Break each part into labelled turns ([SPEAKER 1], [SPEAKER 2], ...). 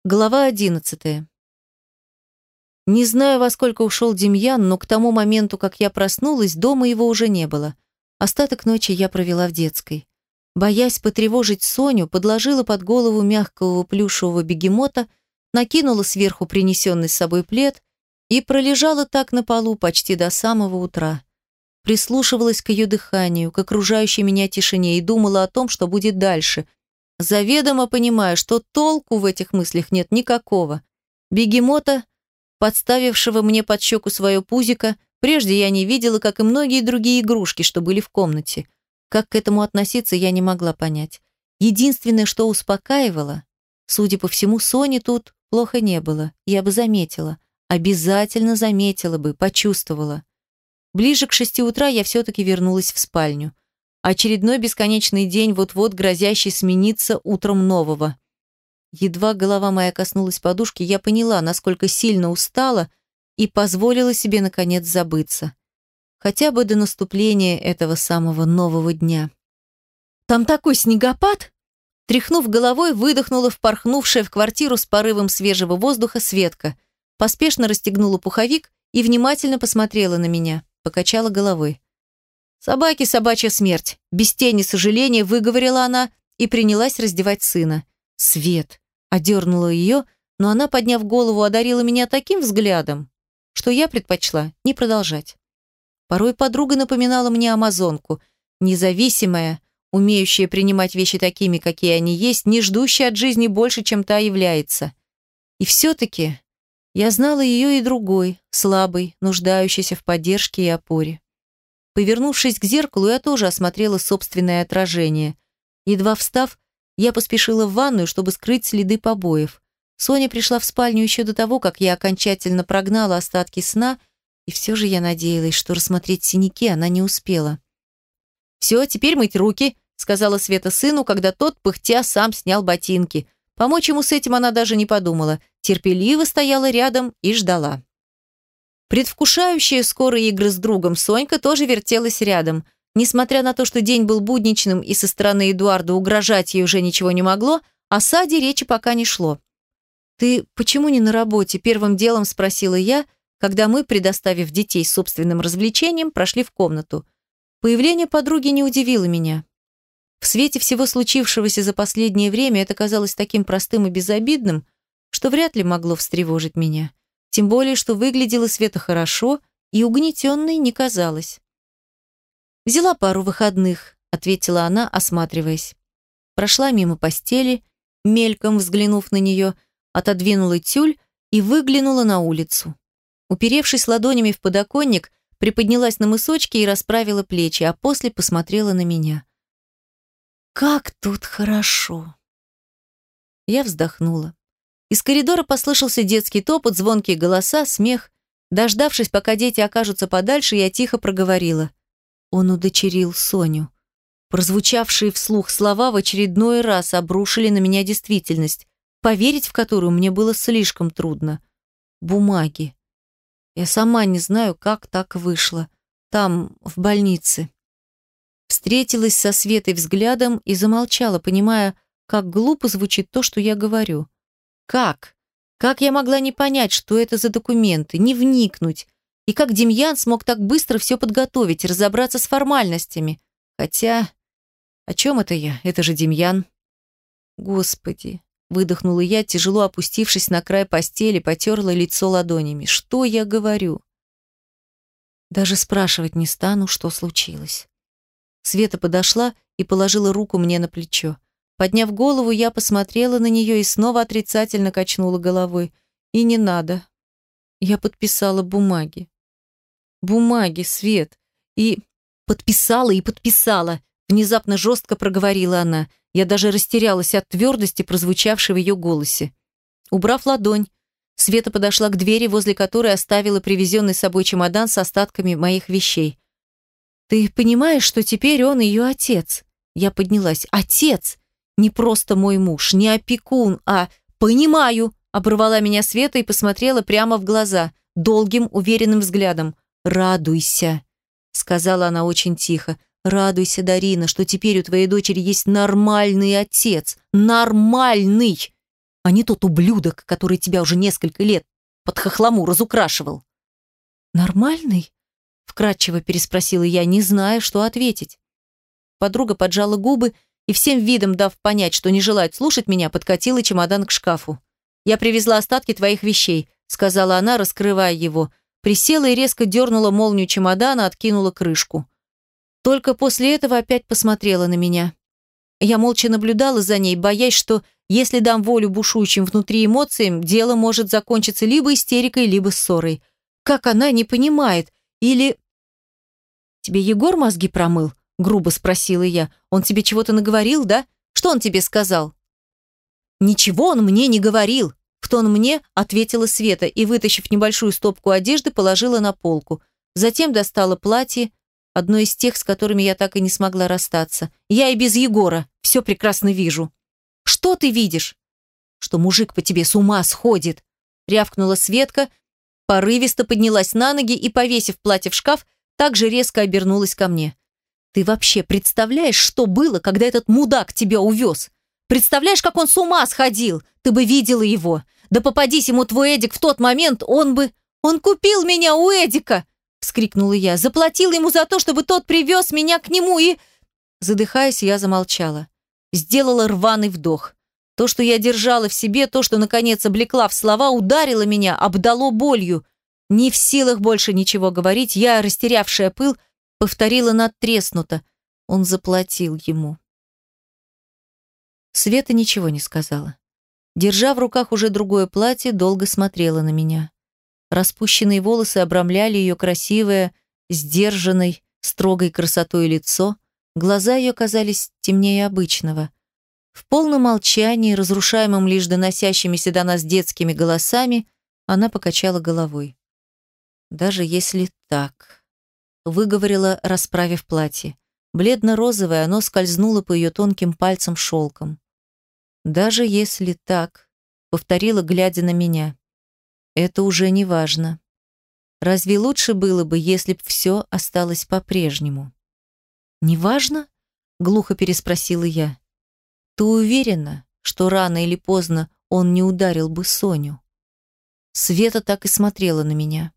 [SPEAKER 1] Глава 11. Не знаю, во сколько ушел Демьян, но к тому моменту, как я проснулась, дома его уже не было. Остаток ночи я провела в детской. Боясь потревожить Соню, подложила под голову мягкого плюшевого бегемота, накинула сверху принесенный с собой плед и пролежала так на полу почти до самого утра. Прислушивалась к ее дыханию, к окружающей меня тишине и думала о том, что будет дальше, заведомо понимая, что толку в этих мыслях нет никакого. Бегемота, подставившего мне под щеку свое пузико, прежде я не видела, как и многие другие игрушки, что были в комнате. Как к этому относиться, я не могла понять. Единственное, что успокаивало, судя по всему, Сони тут плохо не было. Я бы заметила. Обязательно заметила бы, почувствовала. Ближе к 6 утра я все-таки вернулась в спальню. Очередной бесконечный день, вот-вот грозящий смениться утром нового. Едва голова моя коснулась подушки, я поняла, насколько сильно устала и позволила себе, наконец, забыться. Хотя бы до наступления этого самого нового дня. «Там такой снегопад!» Тряхнув головой, выдохнула впорхнувшая в квартиру с порывом свежего воздуха Светка. Поспешно расстегнула пуховик и внимательно посмотрела на меня, покачала головой. «Собаке собачья смерть», без тени сожаления выговорила она и принялась раздевать сына. «Свет!» – одернула ее, но она, подняв голову, одарила меня таким взглядом, что я предпочла не продолжать. Порой подруга напоминала мне амазонку, независимая, умеющая принимать вещи такими, какие они есть, не ждущая от жизни больше, чем та является. И все-таки я знала ее и другой, слабой, нуждающейся в поддержке и опоре. Повернувшись к зеркалу, я тоже осмотрела собственное отражение. Едва встав, я поспешила в ванную, чтобы скрыть следы побоев. Соня пришла в спальню еще до того, как я окончательно прогнала остатки сна, и все же я надеялась, что рассмотреть синяки она не успела. «Все, теперь мыть руки», — сказала Света сыну, когда тот, пыхтя, сам снял ботинки. Помочь ему с этим она даже не подумала, терпеливо стояла рядом и ждала. Предвкушающая скорые игры с другом, Сонька тоже вертелась рядом. Несмотря на то, что день был будничным и со стороны Эдуарда угрожать ей уже ничего не могло, о саде речи пока не шло. «Ты почему не на работе?» – первым делом спросила я, когда мы, предоставив детей собственным развлечениям, прошли в комнату. Появление подруги не удивило меня. В свете всего случившегося за последнее время это казалось таким простым и безобидным, что вряд ли могло встревожить меня. Тем более, что выглядела Света хорошо и угнетенной не казалась. «Взяла пару выходных», — ответила она, осматриваясь. Прошла мимо постели, мельком взглянув на нее, отодвинула тюль и выглянула на улицу. Уперевшись ладонями в подоконник, приподнялась на мысочки и расправила плечи, а после посмотрела на меня. «Как тут хорошо!» Я вздохнула. Из коридора послышался детский топот, звонкие голоса, смех. Дождавшись, пока дети окажутся подальше, я тихо проговорила. Он удочерил Соню. Прозвучавшие вслух слова в очередной раз обрушили на меня действительность, поверить в которую мне было слишком трудно. Бумаги. Я сама не знаю, как так вышло. Там, в больнице. Встретилась со Светой взглядом и замолчала, понимая, как глупо звучит то, что я говорю. Как? Как я могла не понять, что это за документы, не вникнуть? И как Демьян смог так быстро все подготовить, разобраться с формальностями? Хотя, о чем это я? Это же Демьян. Господи, выдохнула я, тяжело опустившись на край постели, потерла лицо ладонями. Что я говорю? Даже спрашивать не стану, что случилось. Света подошла и положила руку мне на плечо. Подняв голову, я посмотрела на нее и снова отрицательно качнула головой. И не надо. Я подписала бумаги. Бумаги, Свет. И подписала. Внезапно жестко проговорила она. Я даже растерялась от твердости, прозвучавшей в ее голосе. Убрав ладонь, Света подошла к двери, возле которой оставила привезенный с собой чемодан с остатками моих вещей. «Ты понимаешь, что теперь он ее отец?» Я поднялась. «Отец! Не просто мой муж, не опекун, а...» «Понимаю!» — оборвала меня Света и посмотрела прямо в глаза, долгим, уверенным взглядом. «Радуйся!» — сказала она очень тихо. «Радуйся, Дарина, что теперь у твоей дочери есть нормальный отец. Нормальный!» а не тот ублюдок, который тебя уже несколько лет под хохлому разукрашивал». «Нормальный?» — вкратчиво переспросила я, не зная, что ответить. Подруга поджала губы и, всем видом дав понять, что не желает слушать меня, подкатила чемодан к шкафу. «Я привезла остатки твоих вещей», — сказала она, раскрывая его. Присела и резко дернула молнию чемодана, откинула крышку. Только после этого опять посмотрела на меня. Я молча наблюдала за ней, боясь, что, если дам волю бушующим внутри эмоциям, дело может закончиться либо истерикой, либо ссорой. Как она не понимает? Или... «Тебе Егор мозги промыл?» — грубо спросила я. «Он тебе чего-то наговорил, да? Что он тебе сказал?» «Ничего он мне не говорил», — в тон мне ответила Света и, вытащив небольшую стопку одежды, положила на полку. Затем достала платье, одно из тех, с которыми я так и не смогла расстаться. «Я и без Егора все прекрасно вижу». «Что ты видишь?» «Что мужик по тебе с ума сходит», — рявкнула Светка, порывисто поднялась на ноги и, повесив платье в шкаф, также резко обернулась ко мне. «Ты вообще представляешь, что было, когда этот мудак тебя увез? Представляешь, как он с ума сходил? Ты бы видела его. Да попадись ему твой Эдик в тот момент, он бы... Он купил меня у Эдика!» — вскрикнула я. «Заплатил ему за то, чтобы тот привез меня к нему и...» Задыхаясь, я замолчала. Сделала рваный вдох. То, что я держала в себе, то, что, наконец, облекла в слова, ударило меня, обдало болью. Не в силах больше ничего говорить, я, растерявшая пыл, повторила надтреснуто. Он заплатил ему. Света ничего не сказала. Держа в руках уже другое платье, долго смотрела на меня. Распущенные волосы обрамляли ее красивое, сдержанной, строгой красотой лицо. Глаза ее казались темнее обычного. В полном молчании, разрушаемом лишь доносящимися до нас детскими голосами, она покачала головой. «Даже если так», — выговорила, расправив платье. Бледно-розовое, оно скользнуло по ее тонким пальцам шелком. «Даже если так», — повторила, глядя на меня, — «это уже не важно. Разве лучше было бы, если б все осталось по-прежнему?» «Не важно?» — глухо переспросила я. «Ты уверена, что рано или поздно он не ударил бы Соню?» Света так и смотрела на меня.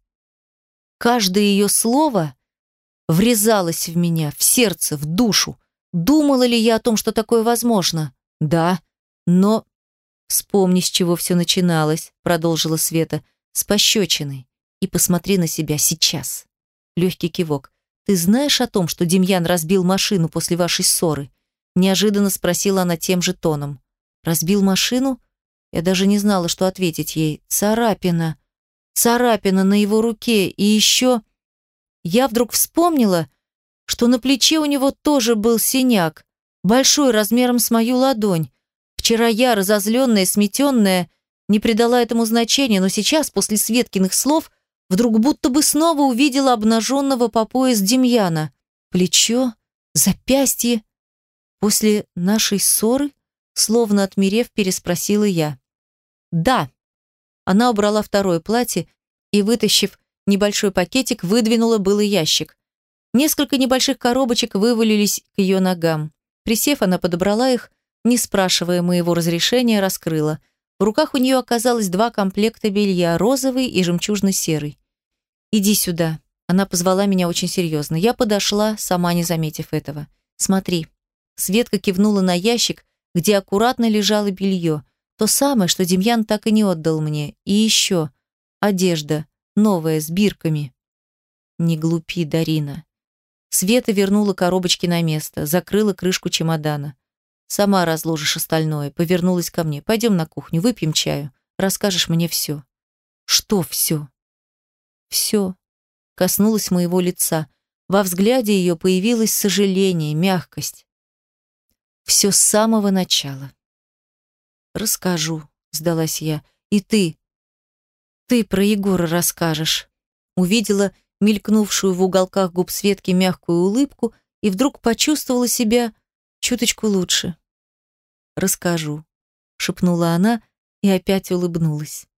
[SPEAKER 1] Каждое ее слово врезалось в меня, в сердце, в душу. Думала ли я о том, что такое возможно? Да, но... «Вспомни, с чего все начиналось», — продолжила Света, — «с пощечиной. И посмотри на себя сейчас». Легкий кивок. «Ты знаешь о том, что Демьян разбил машину после вашей ссоры?» Неожиданно спросила она тем же тоном. «Разбил машину?» Я даже не знала, что ответить ей. «Царапина. Царапина на его руке. И еще...» Я вдруг вспомнила, что на плече у него тоже был синяк, большой, размером с мою ладонь. Вчера я, разозленная, сметенная, не придала этому значения, но сейчас, после Светкиных слов, вдруг будто бы снова увидела обнаженного по пояс Демьяна. Плечо, запястье. После нашей ссоры, словно отмерев, переспросила я. «Да». Она убрала второе платье и, вытащив небольшой пакетик, выдвинула было ящик. Несколько небольших коробочек вывалились к ее ногам. Присев, она подобрала их, не спрашивая моего разрешения, раскрыла. В руках у нее оказалось 2 комплекта белья, розовый и жемчужно-серый. «Иди сюда». Она позвала меня очень серьезно. Я подошла, сама не заметив этого. «Смотри». Светка кивнула на ящик, где аккуратно лежало белье. То самое, что Демьян так и не отдал мне. И еще одежда, новая, с бирками. «Не глупи, Дарина». Света вернула коробочки на место, закрыла крышку чемодана. «Сама разложишь остальное», повернулась ко мне. «Пойдем на кухню, выпьем чаю. Расскажешь мне все». «Что все?» «Все». Коснулась моего лица. Во взгляде ее появилось сожаление, мягкость. «Все с самого начала». «Расскажу», — сдалась я. «И ты про Егора расскажешь». Увидела мелькнувшую в уголках губ Светки мягкую улыбку и вдруг почувствовала себя чуточку лучше. «Расскажу», — шепнула она и опять улыбнулась.